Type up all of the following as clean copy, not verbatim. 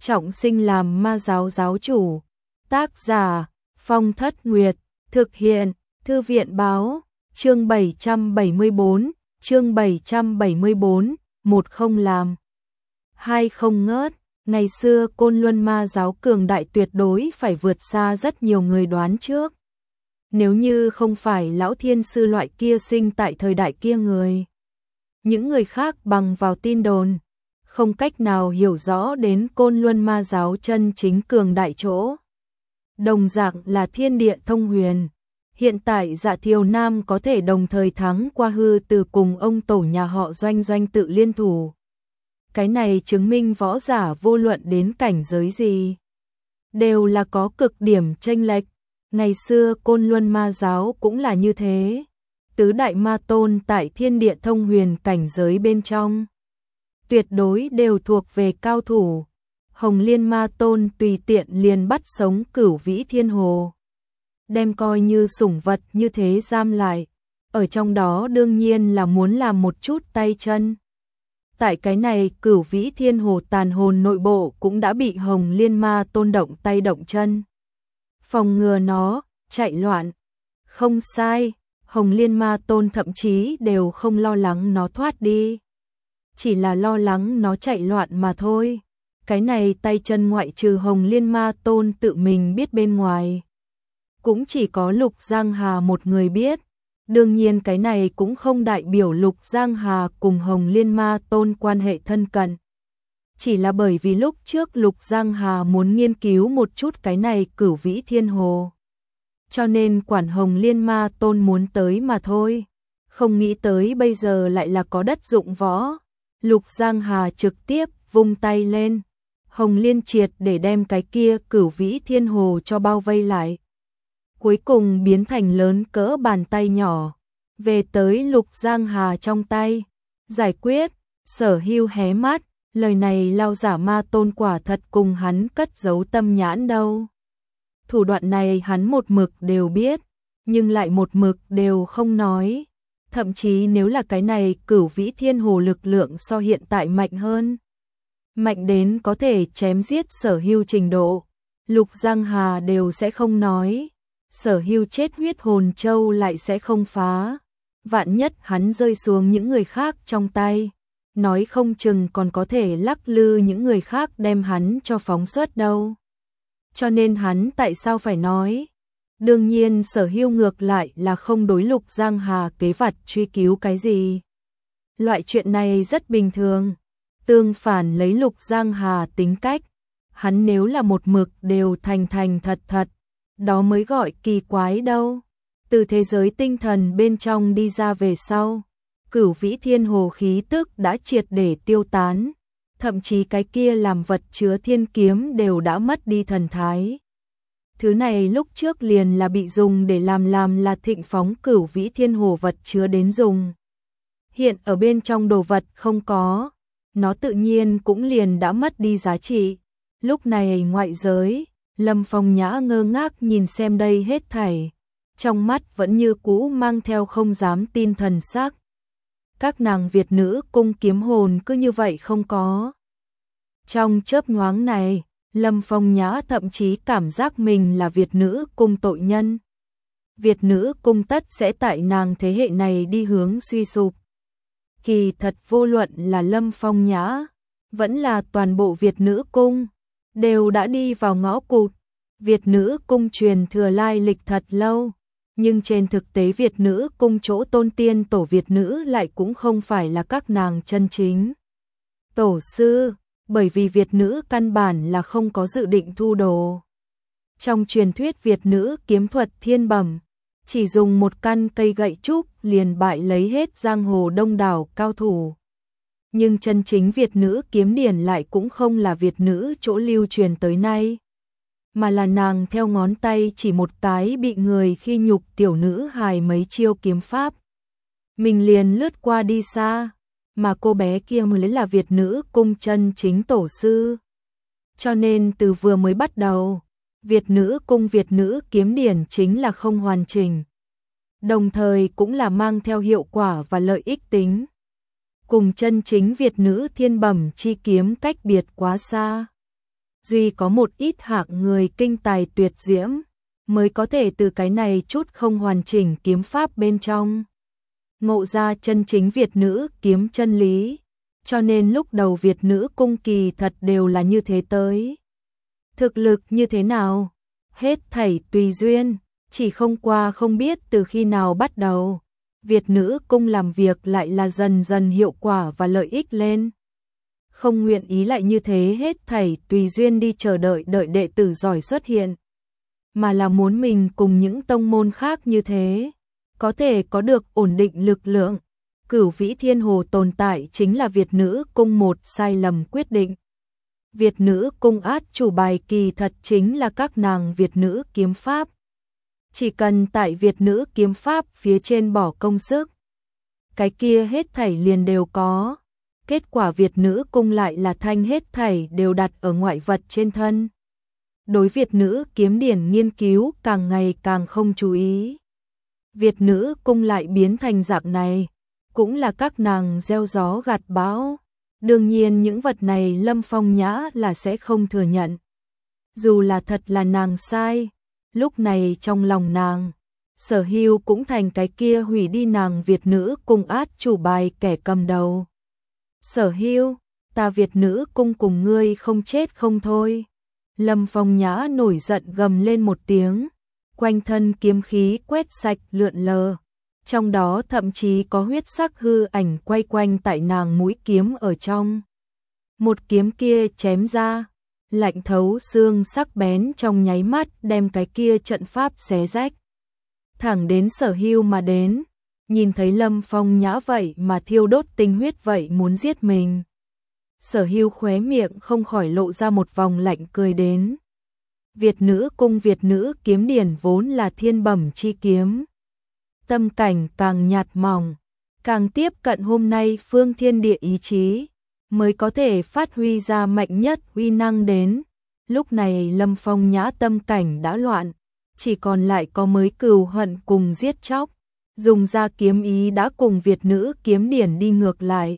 trọng sinh làm ma giáo giáo chủ. Tác giả Phong Thất Nguyệt, thực hiện Thư viện Báo, chương 774, chương 774, một không làm, hai không ngớt. Ngày xưa Côn Luân ma giáo cường đại tuyệt đối phải vượt xa rất nhiều người đoán trước. Nếu như không phải lão thiên sư loại kia sinh tại thời đại kia những người khác bằng vào tin đồn, không cách nào hiểu rõ đến Côn Luân ma giáo chân chính cường đại chỗ. Đồng dạng là thiên địa thông huyền, hiện tại Dạ Thiều Nam có thể đồng thời thắng qua hư từ cùng ông tổ nhà họ Doanh Doanh tự liên thủ. Cái này chứng minh võ giả vô luận đến cảnh giới gì, đều là có cực điểm chênh lệch. Ngày xưa Côn Luân ma giáo cũng là như thế. Tứ đại ma tôn tại thiên địa thông huyền cảnh giới bên trong, tuyệt đối đều thuộc về cao thủ. Hồng Liên ma tôn tùy tiện liền bắt sống Cửu Vĩ Thiên Hồ, đem coi như sủng vật như thế giam lại. Ở trong đó đương nhiên là muốn làm một chút tay chân. Tại cái này Cửu Vĩ Thiên Hồ tàn hồn nội bộ cũng đã bị Hồng Liên ma tôn động tay động chân, phòng ngừa nó chạy loạn. Không sai, Hồng Liên ma tôn thậm chí đều không lo lắng nó thoát đi, chỉ là lo lắng nó chạy loạn mà thôi. Cái này tay chân ngoại trừ Hồng Liên ma tôn tự mình biết bên ngoài, cũng chỉ có Lục Giang Hà một người biết. Đương nhiên cái này cũng không đại biểu Lục Giang Hà cùng Hồng Liên ma tôn quan hệ thân cận. Chỉ là bởi vì lúc trước Lục Giang Hà muốn nghiên cứu một chút cái này Cửu Vĩ Thiên Hồ, cho nên quản Hồng Liên ma tôn muốn tới mà thôi. Không nghĩ tới bây giờ lại là có đất dụng võ. Lục Giang Hà trực tiếp vung tay lên, Hồng Liên triệt để đem cái kia Cửu Vĩ Thiên Hồ cho bao vây lại, cuối cùng biến thành lớn cỡ bàn tay nhỏ, về tới Lục Giang Hà trong tay. Giải quyết. Sở Hưu hé mắt, lời này lao giả ma tôn quả thật cùng hắn cất giấu tâm nhãn đâu. Thủ đoạn này hắn một mực đều biết, nhưng lại một mực đều không nói. Thậm chí nếu là cái này Cửu Vĩ Thiên Hồ lực lượng so hiện tại mạnh hơn, mạnh đến có thể chém giết Sở Hưu trình độ, Lục Giang Hà đều sẽ không nói. Sở Hưu chết huyết hồn châu lại sẽ không phá. Vạn nhất hắn rơi xuống những người khác trong tay, nói không chừng còn có thể lắc lư những người khác đem hắn cho phóng xuất đâu. Cho nên hắn tại sao phải nói? Đương nhiên Sở Hưu ngược lại là không đối Lục Giang Hà kế vật truy cứu cái gì. Loại chuyện này rất bình thường. Tương phản lấy Lục Giang Hà tính cách, hắn nếu là một mực đều thành thành thật thật, đó mới gọi kỳ quái đâu. Từ thế giới tinh thần bên trong đi ra về sau, Cửu Vĩ Thiên Hồ khí tức đã triệt để tiêu tán, thậm chí cái kia làm vật chứa thiên kiếm đều đã mất đi thần thái. Thứ này lúc trước liền là bị dùng để làm là thịnh phóng Cửu Vĩ Thiên Hồ vật chứa đến dùng. Hiện ở bên trong đồ vật không có, nó tự nhiên cũng liền đã mất đi giá trị. Lúc này ngoại giới, Lâm Phong Nhã ngơ ngác nhìn xem đây hết thảy, trong mắt vẫn như cũ mang theo không dám tin thần sắc. Các nàng Việt nữ cung kiếm hồn cứ như vậy không có. Trong chớp nhoáng này, Lâm Phong Nhã thậm chí cảm giác mình là Việt nữ cung tội nhân. Việt nữ cung tất sẽ tại nàng thế hệ này đi hướng suy sụp. Kỳ thật vô luận là Lâm Phong Nhã, vẫn là toàn bộ Việt nữ cung, đều đã đi vào ngõ cụt. Việt nữ cung truyền thừa lai lịch thật lâu, nhưng trên thực tế Việt nữ cung chỗ tôn tiên tổ Việt nữ lại cũng không phải là các nàng chân chính tổ sư, bởi vì Việt nữ căn bản là không có dự định thu đồ. Trong truyền thuyết Việt nữ kiếm thuật thiên bẩm, chỉ dùng một căn cây gậy trúc liền bại lấy hết giang hồ đông đảo cao thủ. Nhưng chân chính Việt nữ kiếm điển lại cũng không là Việt nữ chỗ lưu truyền tới nay, mà là nàng theo ngón tay chỉ một cái bị người khi nhục tiểu nữ hài mấy chiêu kiếm pháp, mình liền lướt qua đi xa, mà cô bé kia mới là Việt nữ cung chân chính tổ sư. Cho nên từ vừa mới bắt đầu, Việt nữ cung Việt nữ kiếm điển chính là không hoàn chỉnh, đồng thời cũng là mang theo hiệu quả và lợi ích tính, cùng chân chính Việt nữ thiên bẩm chi kiếm cách biệt quá xa. duy có một ít hạng người kinh tài tuyệt diễm mới có thể từ cái này chút không hoàn chỉnh kiếm pháp bên trong ngộ ra chân chính Việt nữ kiếm chân lý, cho nên lúc đầu Việt nữ cung kỳ thật đều là như thế tới. Thực lực như thế nào? Hết thảy tùy duyên, chỉ không qua không biết từ khi nào bắt đầu, Việt nữ cung làm việc lại là dần dần hiệu quả và lợi ích lên. Không nguyện ý lại như thế hết thảy tùy duyên đi chờ đợi đệ tử giỏi xuất hiện, mà là muốn mình cùng những tông môn khác như thế, có thể có được ổn định lực lượng. Cửu Vĩ Thiên Hồ tồn tại chính là Việt nữ cung một sai lầm quyết định. Việt nữ cung át chủ bài kỳ thật chính là các nàng Việt nữ kiếm pháp. Chỉ cần tại Việt nữ kiếm pháp phía trên bỏ công sức, cái kia hết thảy liền đều có. Kết quả Việt nữ cung lại là thanh hết thảy đều đặt ở ngoại vật trên thân. Đối Việt nữ kiếm điển nghiên cứu càng ngày càng không chú ý. Việt nữ cung lại biến thành dạng này, cũng là các nàng gieo gió gặt bão. Đương nhiên những vật này Lâm Phong Nhã là sẽ không thừa nhận. Dù là thật là nàng sai, lúc này trong lòng nàng, Sở Hưu cũng thành cái kia hủy đi nàng Việt nữ cung át chủ bài kẻ cầm đầu. Sở Hưu, ta Việt nữ cung cùng ngươi không chết không thôi. Lâm Phong Nhã nổi giận gầm lên một tiếng, quanh thân kiếm khí quét sạch lượn lờ. Trong đó thậm chí có huyết sắc hư ảnh quay quanh tại nàng mũi kiếm ở trong. Một kiếm kia chém ra, lạnh thấu xương sắc bén trong nháy mắt đem cái kia trận pháp xé rách. Thẳng đến Sở Hưu mà đến, nhìn thấy Lâm Phong Nhã vậy mà thiêu đốt tinh huyết vậy muốn giết mình. Sở Hưu khóe miệng không khỏi lộ ra một vòng lạnh cười đến. Việt nữ cung Việt nữ kiếm điển vốn là thiên bẩm chi kiếm. Tâm cảnh càng nhạt mỏng, càng tiếp cận hôm nay phương thiên địa ý chí, mới có thể phát huy ra mạnh nhất uy năng đến. Lúc này Lâm Phong Nhã tâm cảnh đã loạn, chỉ còn lại có mới cừu hận cùng giết chóc, dùng ra kiếm ý đã cùng Việt nữ kiếm điển đi ngược lại.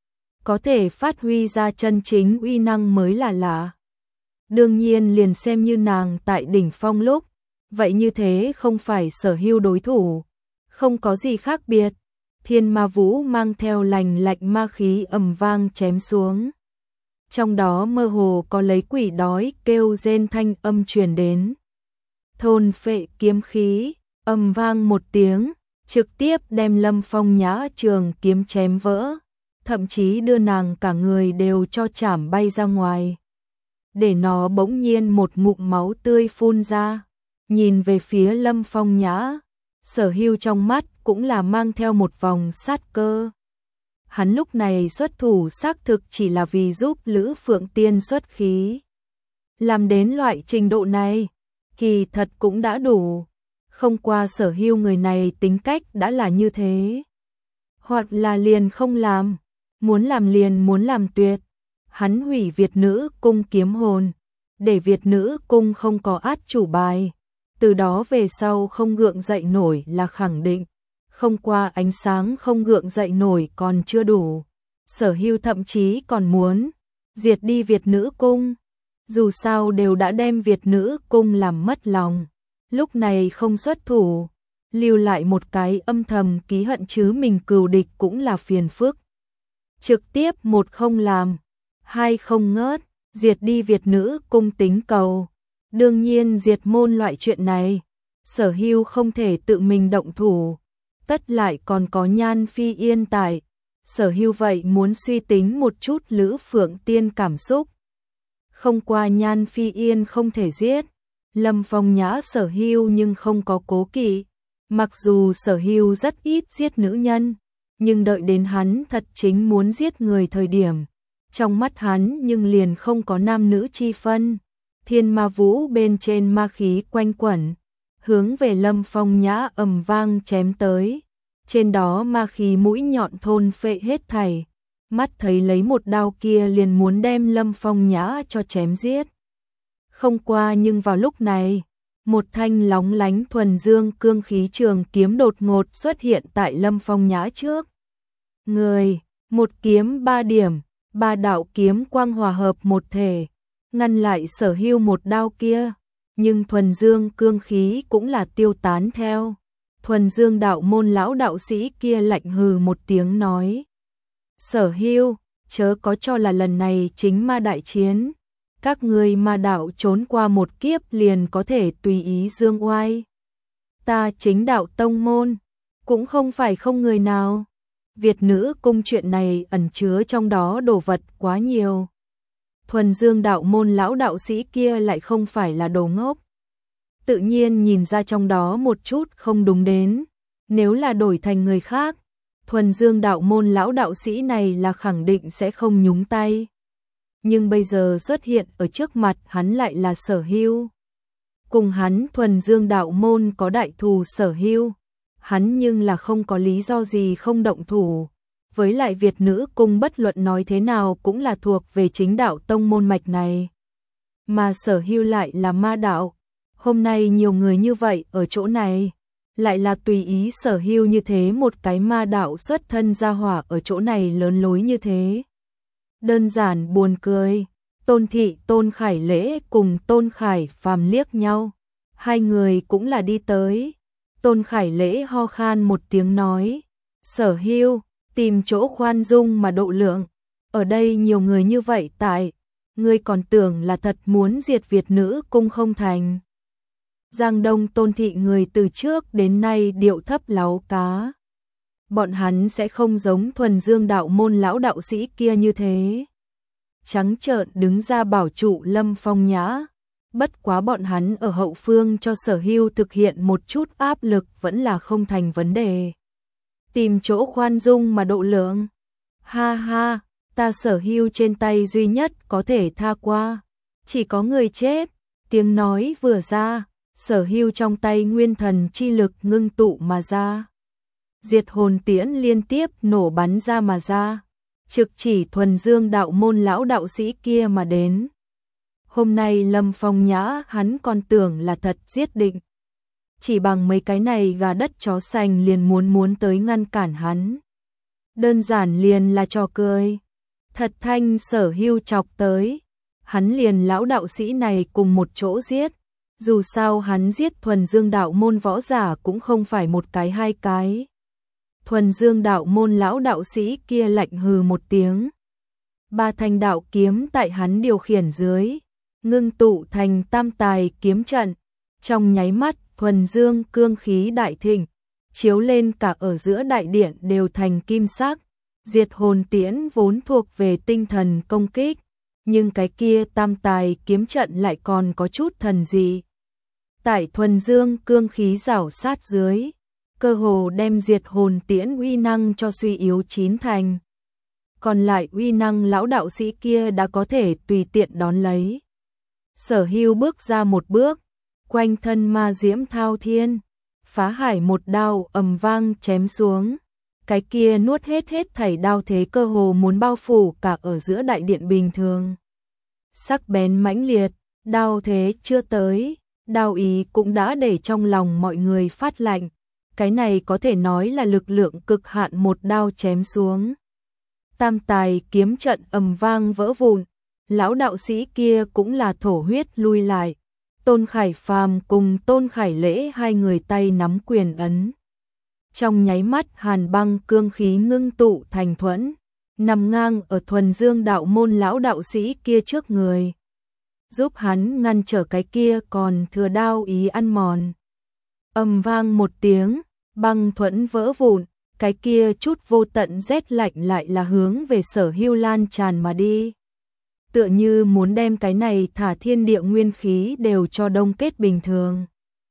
Có thể phát huy ra chân chính uy năng mới là lạ. Đương nhiên liền xem như nàng tại đỉnh phong lúc, vậy như thế không phải Sở Hưu đối thủ. Không có gì khác biệt, thiên ma vũ mang theo lành lạnh ma khí ầm vang chém xuống. Trong đó mơ hồ có lấy quỷ đói kêu rên thanh âm truyền đến. Thôn phệ kiếm khí, ầm vang một tiếng, trực tiếp đem Lâm Phong Nhã trường kiếm chém vỡ, thậm chí đưa nàng cả người đều cho chảm bay ra ngoài. Để nó bỗng nhiên một ngụm máu tươi phun ra, nhìn về phía Lâm Phong Nhã. Sở Hưu trong mắt cũng là mang theo một vòng sát cơ. Hắn lúc này xuất thủ xác thực chỉ là vì giúp Lữ Phượng Tiên xuất khí. Làm đến loại trình độ này, kỳ thật cũng đã đủ. Không qua Sở Hưu người này tính cách đã là như thế. Hoặc là liền không làm, muốn làm liền muốn làm tuyệt. Hắn hủy Việt nữ cung kiếm hồn, để Việt nữ cung không có át chủ bài. Từ đó về sau không gượng dậy nổi là khẳng định, không qua ánh sáng không gượng dậy nổi còn chưa đủ. Sở Hưu thậm chí còn muốn diệt đi Việt nữ cung, dù sao đều đã đem Việt nữ cung làm mất lòng. Lúc này không xuất thủ, lưu lại một cái âm thầm ký hận chứ mình cừu địch cũng là phiền phức. Trực tiếp một không làm, hai không ngớt, diệt đi Việt nữ cung tính cầu. Đương nhiên diệt môn loại chuyện này, Sở Hưu không thể tự mình động thủ, tất lại còn có Nhan Phi Yên tại. Sở Hưu vậy muốn suy tính một chút Lữ Phượng Tiên cảm xúc. Không qua Nhan Phi Yên không thể giết, Lâm Phong Nhã Sở Hưu nhưng không có cố kỵ. Mặc dù Sở Hưu rất ít giết nữ nhân, nhưng đợi đến hắn thật chính muốn giết người thời điểm, trong mắt hắn nhưng liền không có nam nữ chi phân. Thiên ma vũ bên trên ma khí quanh quẩn, hướng về Lâm Phong Nhã ầm vang chém tới. Trên đó ma khí mũi nhọn thôn phệ hết thảy, mắt thấy lấy một đao kia liền muốn đem Lâm Phong Nhã cho chém giết. Không qua nhưng vào lúc này, một thanh lóng lánh thuần dương cương khí trường kiếm đột ngột xuất hiện tại Lâm Phong Nhã trước. Người, một kiếm ba điểm, ba đạo kiếm quang hòa hợp một thể. ngăn lại Sở Hưu một đao kia, nhưng thuần dương cương khí cũng là tiêu tán theo. Thuần dương đạo môn lão đạo sĩ kia lạnh hừ một tiếng nói. Sở Hưu, chớ có cho là lần này chính ma đại chiến. Các ngươi ma đạo trốn qua một kiếp liền có thể tùy ý dương oai. Ta chính đạo tông môn, cũng không phải không người nào. Việt nữ cung chuyện này ẩn chứa trong đó đồ vật quá nhiều. Thuần dương đạo môn lão đạo sĩ kia lại không phải là đồ ngốc. Tự nhiên nhìn ra trong đó một chút không đúng đến. Nếu là đổi thành người khác, thuần dương đạo môn lão đạo sĩ này là khẳng định sẽ không nhúng tay. Nhưng bây giờ xuất hiện ở trước mặt hắn lại là Sở Hưu. Cùng hắn thuần dương đạo môn có đại thù Sở Hưu. Hắn nhưng là không có lý do gì không động thủ. Với lại Việt nữ cung bất luận nói thế nào cũng là thuộc về chính đạo tông môn mạch này. Mà Sở Hưu lại là ma đạo. Hôm nay nhiều người như vậy ở chỗ này, lại là tùy ý Sở Hưu như thế một cái ma đạo xuất thân gia hỏa ở chỗ này lớn lối như thế. Đơn giản buồn cười. Tôn Thị Tôn Khải Lễ cùng Tôn Khải Phàm liếc nhau. Hai người cũng là đi tới. Tôn Khải Lễ ho khan một tiếng nói. Sở Hưu, tìm chỗ khoan dung mà độ lượng. Ở đây nhiều người như vậy tại. Ngươi còn tưởng là thật muốn diệt Việt nữ cung không thành. Giang Đông Tôn Thị người từ trước đến nay điệu thấp láu cá. Bọn hắn sẽ không giống thuần dương đạo môn lão đạo sĩ kia như thế. Trắng trợn đứng ra bảo trụ Lâm Phong Nhã. Bất quá bọn hắn ở hậu phương cho Sở Hưu thực hiện một chút áp lực vẫn là không thành vấn đề. Tìm chỗ khoan dung mà độ lượng. Ha ha, ta Sở Hưu trên tay duy nhất có thể tha qua. Chỉ có người chết. Tiếng nói vừa ra, Sở Hưu trong tay nguyên thần chi lực ngưng tụ mà ra. Diệt hồn tiễn liên tiếp nổ bắn ra mà ra. Trực chỉ thuần dương đạo môn lão đạo sĩ kia mà đến. Hôm nay Lâm Phong Nhã hắn còn tưởng là thật giết định. Chỉ bằng mấy cái này gà đất chó sành liền muốn tới ngăn cản hắn. Đơn giản liền là trò cười. Thật thanh Sở Hưu chọc tới. Hắn liền lão đạo sĩ này cùng một chỗ giết. Dù sao hắn giết thuần dương đạo môn võ giả cũng không phải một cái hai cái. Thuần dương đạo môn lão đạo sĩ kia lạnh hừ một tiếng. Ba thanh đạo kiếm tại hắn điều khiển dưới, ngưng tụ thành tam tài kiếm trận. Trong nháy mắt thuần dương cương khí đại thịnh, chiếu lên cả ở giữa đại điện đều thành kim sắc. Diệt hồn tiễn vốn thuộc về tinh thần công kích, nhưng cái kia tam tài kiếm trận lại còn có chút thần dị. Tại thuần dương cương khí rảo sát dưới, cơ hồ đem diệt hồn tiễn uy năng cho suy yếu chín thành. Còn lại uy năng lão đạo sĩ kia đã có thể tùy tiện đón lấy. Sở Hưu bước ra một bước, quanh thân ma diễm thao thiên, phá hải một đao ầm vang chém xuống. Cái kia nuốt hết thảy đao thế cơ hồ muốn bao phủ cả ở giữa đại điện bình thường. Sắc bén mãnh liệt, đao thế chưa tới, đao ý cũng đã để trong lòng mọi người phát lạnh. Cái này có thể nói là lực lượng cực hạn một đao chém xuống. Tam tài kiếm trận ầm vang vỡ vụn, lão đạo sĩ kia cũng là thổ huyết lui lại. Tôn Khải Phàm cùng Tôn Khải Lễ hai người tay nắm quyền ấn. Trong nháy mắt hàn băng cương khí ngưng tụ thành thuẫn, nằm ngang ở thuần dương đạo môn lão đạo sĩ kia trước người. Giúp hắn ngăn trở cái kia còn thừa đao ý ăn mòn. Ầm vang một tiếng, băng thuẫn vỡ vụn, cái kia chút vô tận rét lạnh lại là hướng về Sở Hưu lan tràn mà đi. Tựa như muốn đem cái này thả thiên địa nguyên khí đều cho đông kết bình thường.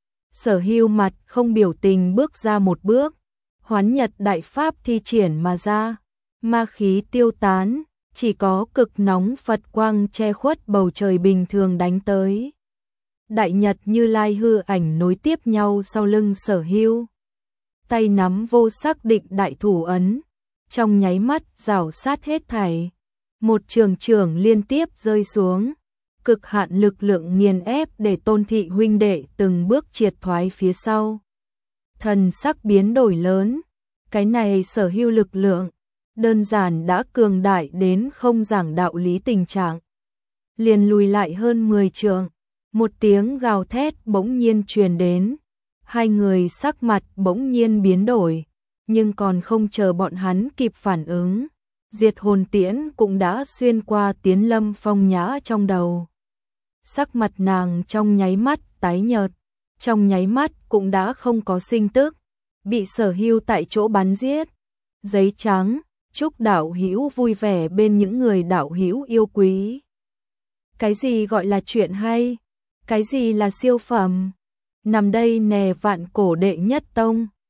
Sở Hưu mặt không biểu tình bước ra một bước, hoán nhật đại pháp thi triển mà ra, ma khí tiêu tán, chỉ có cực nóng Phật quang che khuất bầu trời bình thường đánh tới. Đại Nhật Như Lai hư ảnh nối tiếp nhau sau lưng Sở Hưu. Tay nắm vô sắc định đại thủ ấn, trong nháy mắt rảo sát hết thảy. Một trường liên tiếp rơi xuống, cực hạn lực lượng nghiền ép để Tôn Thị huynh đệ từng bước triệt thoái phía sau. Thần sắc biến đổi lớn, cái này Sở Hưu lực lượng, đơn giản đã cường đại đến không giảng đạo lý tình trạng. liền lùi lại hơn 10 trượng. Một tiếng gào thét bỗng nhiên truyền đến. Hai người sắc mặt bỗng nhiên biến đổi, nhưng còn không chờ bọn hắn kịp phản ứng, diệt hồn tiễn cũng đã xuyên qua Tiến Lâm Phong Nhã trong đầu. Sắc mặt nàng trong nháy mắt tái nhợt, trong nháy mắt cũng đã không có sinh tức, bị Sở Hưu tại chỗ bắn giết. Giấy trắng, chúc đạo hữu vui vẻ bên những người đạo hữu yêu quý. Cái gì gọi là chuyện hay? Cái gì là siêu phẩm? Nằm đây nè Vạn Cổ đệ nhất tông.